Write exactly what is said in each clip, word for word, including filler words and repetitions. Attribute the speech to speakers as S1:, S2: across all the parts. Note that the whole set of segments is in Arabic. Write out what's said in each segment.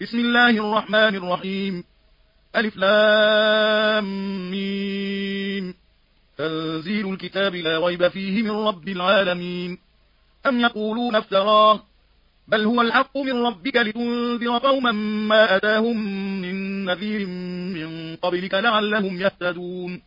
S1: بسم الله الرحمن الرحيم. ألف لام ميم. تنزيل الكتاب لا ريب فيه من رب العالمين. أم يقولون افتراه، بل هو الحق من ربك لتنذر قوما ما أتاهم من نذير من قبلك لعلهم يهتدون.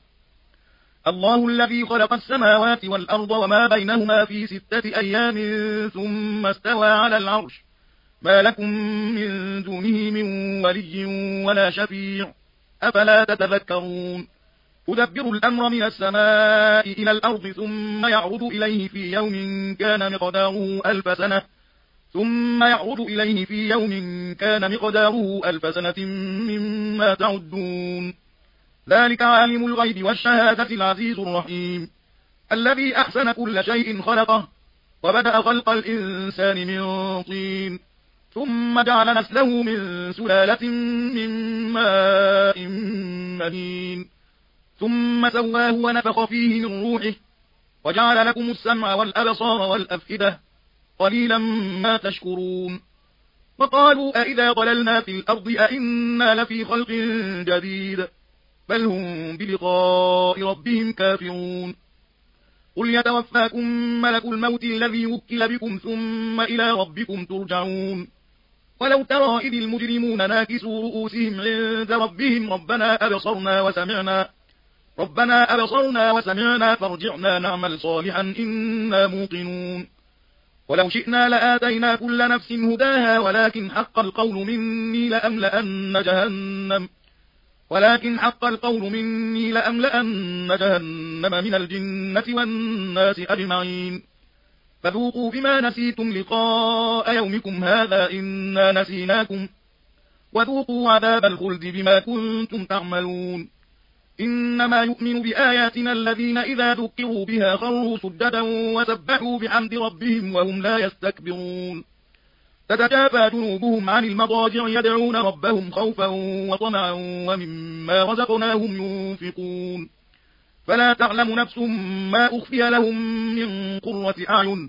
S1: الله الذي خلق السماوات والأرض وما بينهما في ستة أيام ثم استوى على العرش، ما لكم من دونه من ولي ولا شفيع، أفلا تتذكرون. يدبر الأمر من السماء إلى الأرض ثم يعرض إليه في يوم كان مقداره ألف سنة ثم يعرض إليه في يوم كان مقداره ألف سنة مما تعدون. ذلك عالم الغيب والشهادة العزيز الرحيم، الذي أحسن كل شيء خلقه وبدأ خلق الإنسان من طين ثم جعل نسله من سلالة من ماء مهين ثم سواه ونفخ فيه من روحه وجعل لكم السمع والأبصار والأفئدة قليلا ما تشكرون. وقالوا أئذا ضللنا في الأرض أئنا لفي خلق جديد، بل هم بلقاء ربهم كافرون. قل يتوفاكم ملك الموت الذي وكل بكم ثم إلى ربكم ترجعون. ولو ترى إذ المجرمون ناكسوا رؤوسهم عند ربهم ربنا أبصرنا وسمعنا ربنا أبصرنا وسمعنا فارجعنا نعمل صالحا إنا موقنون. ولو شئنا لآتينا كل نفس هداها ولكن حق القول مني لأملأن جهنم ولكن حق القول مني لأملأن جهنم من الجنة والناس أجمعين. فذوقوا بما نسيتم لقاء يومكم هذا إنا نسيناكم وذوقوا عذاب الخلد بما كنتم تعملون. إنما يؤمن بآياتنا الذين إذا ذكروا بها خروا سجدا وسبحوا بحمد ربهم وهم لا يستكبرون. تتجافى جنوبهم عن المضاجع يدعون ربهم خوفا وطمعا ومما رزقناهم ينفقون. فلا تعلم نفس ما أخفي لهم من قرة أعين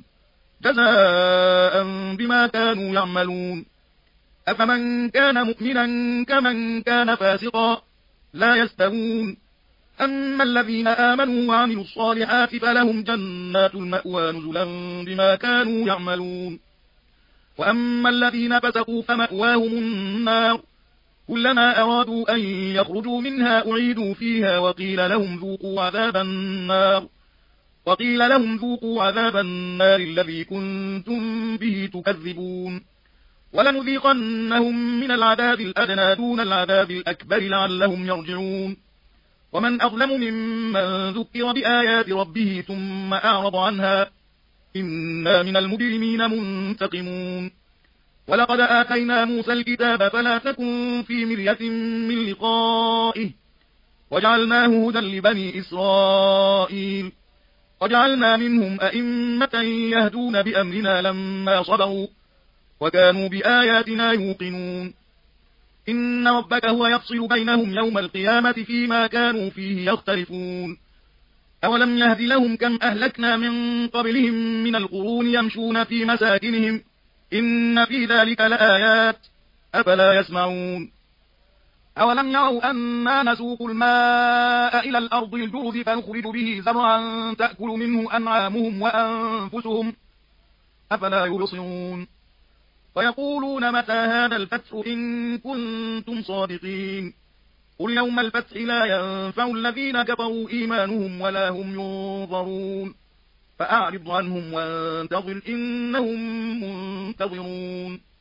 S1: جزاء بما كانوا يعملون. أفمن كان مؤمنا كمن كان فاسقا لا يستوون. أما الذين آمنوا وعملوا الصالحات فلهم جنات المأوى نزلا بما كانوا يعملون. وأما الذين فسقوا فمأواهم النار كلما أرادوا أن يخرجوا منها أعيدوا فيها وقيل لهم ذوقوا عذاب النار وقيل لهم ذوقوا عذاب النار الذي كنتم به تكذبون. ولنذيقنهم من العذاب الأدنى دون العذاب الأكبر لعلهم يرجعون. ومن أظلم ممن ذكر بآيات ربه ثم أعرض عنها إنا من المجرمين منتقمون. ولقد آتينا موسى الكتاب فلا تكن في مرية من لقائه وجعلناه هدى لبني إسرائيل وجعلنا منهم أئمة يهدون بأمرنا لما صبروا وكانوا بآياتنا يوقنون. إن ربك هو يفصل بينهم يوم القيامة فيما كانوا فيه يختلفون. أولم يهد لهم كم أهلكنا من قبلهم من القرون يمشون في مساكنهم إن في ذلك لآيات أفلا يسمعون. أولم يروا أنا نسوق الماء إلى الأرض الجرز فنخرج به زرعا تأكل منه أنعامهم وأنفسهم أفلا يبصرون. ويقولون متى هذا الفتح إن كنتم صادقين. قل يوم الفتح لا ينفع الذين كفروا إيمانهم ولا هم ينظرون. فأعرض عنهم وانتظر إنهم منتظرون.